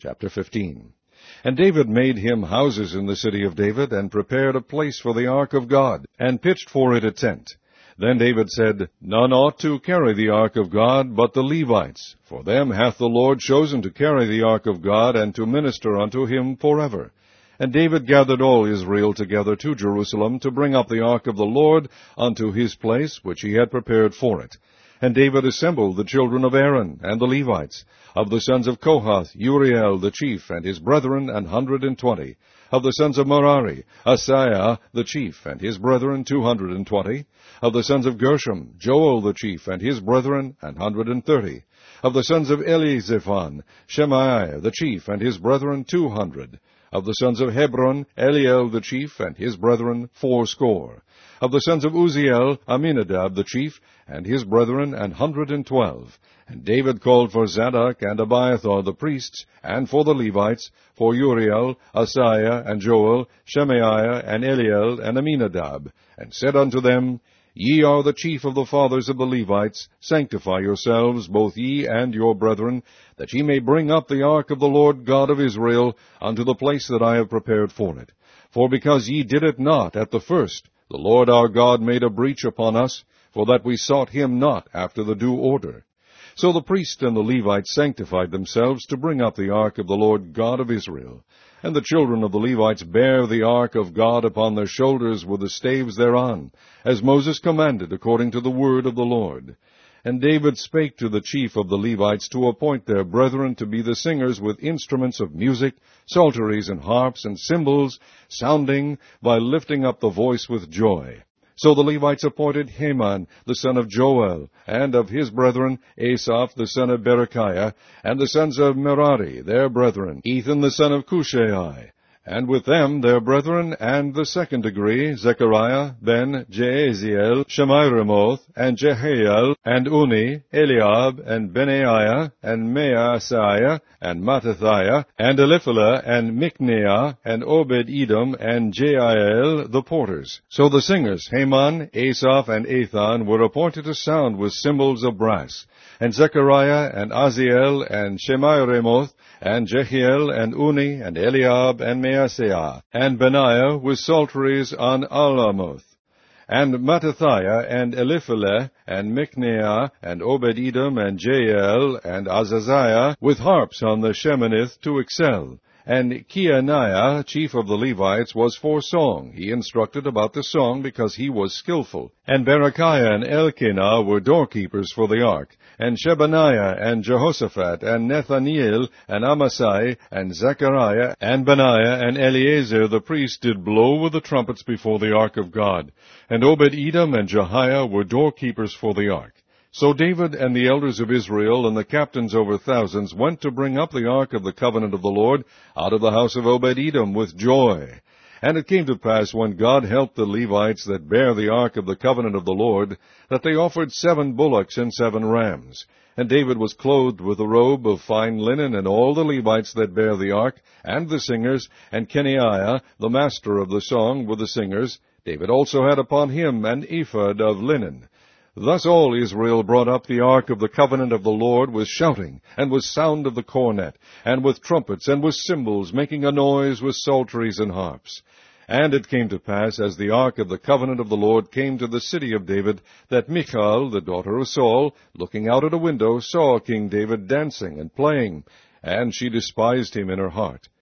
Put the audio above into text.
Chapter 15. And David made him houses in the city of David, and prepared a place for the ark of God, and pitched for it a tent. Then David said, None ought to carry the ark of God but the Levites, for them hath the Lord chosen to carry the ark of God, and to minister unto him forever. And David gathered all Israel together to Jerusalem, to bring up the ark of the Lord unto his place, which he had prepared for it. And David assembled the children of Aaron, and the Levites. Of the sons of Kohath, Uriel the chief, and his brethren, 120. Of the sons of Merari, Asaiah the chief, and his brethren, 220. Of the sons of Gershom, Joel the chief, and his brethren, 130. Of the sons of Elizaphan, Shemaiah the chief, and his brethren, 200. Of the sons of Hebron, Eliel the chief, and his brethren, 80. Of the sons of Uzziel, Aminadab the chief, and his brethren, 112. And David called for Zadok and Abiathar the priests, and for the Levites, for Uriel, Asaiah, and Joel, Shemaiah, and Eliel, and Aminadab, and said unto them, Ye are the chief of the fathers of the Levites. Sanctify yourselves, both ye and your brethren, that ye may bring up the ark of the Lord God of Israel unto the place that I have prepared for it. For because ye did it not at the first, the Lord our God made a breach upon us, for that we sought him not after the due order. So the priests and the Levites sanctified themselves to bring up the ark of the Lord God of Israel. And the children of the Levites bare the ark of God upon their shoulders with the staves thereon, as Moses commanded according to the word of the Lord. And David spake to the chief of the Levites to appoint their brethren to be the singers with instruments of music, psalteries and harps and cymbals, sounding by lifting up the voice with joy. So the Levites appointed Heman the son of Joel, and of his brethren Asaph the son of Berechiah, and the sons of Merari their brethren, Ethan the son of Cushai, and with them their brethren, and the second degree, Zechariah, Ben, Jaaziel, Shemiramoth, and Jehiel, and Uni, Eliab, and Benaiah, and Maaseiah, and Mattithiah, and Eliphalah, and Mikneiah, and Obed-Edom, and Jeiel, the porters. So the singers, Heman, Asaph, and Ethan, were appointed to sound with cymbals of brass. And Zechariah, and Aziel, and Shemiramoth, and Jehiel, and Uni, and Eliab, and Maaseiah, and Benaiah with psalteries on Alamoth, and Mattithiah, and Eliphalah, and Mikneiah, and Obed-Edom, and Jeiel, and Azaziah, with harps on the Sheminith to excel. And Keaniah, chief of the Levites, was for song. He instructed about the song because he was skillful. And Berechiah and Elkanah were doorkeepers for the ark. And Shebaniah, and Jehoshaphat, and Nethaniel, and Amasai, and Zechariah, and Benaiah, and Eleazar the priest did blow with the trumpets before the ark of God. And Obed-Edom and Jehiah were doorkeepers for the ark. So David and the elders of Israel and the captains over thousands went to bring up the ark of the covenant of the Lord out of the house of Obed-Edom with joy. And it came to pass, when God helped the Levites that bare the ark of the covenant of the Lord, that they offered 7 bullocks and 7 rams. And David was clothed with a robe of fine linen, and all the Levites that bare the ark, and the singers, and Kenaiah, the master of the song, with the singers. David also had upon him an ephod of linen. Thus all Israel brought up the ark of the covenant of the Lord with shouting, and with sound of the cornet, and with trumpets, and with cymbals, making a noise with psalteries and harps. And it came to pass, as the ark of the covenant of the Lord came to the city of David, that Michal, the daughter of Saul, looking out at a window, saw King David dancing and playing, and she despised him in her heart.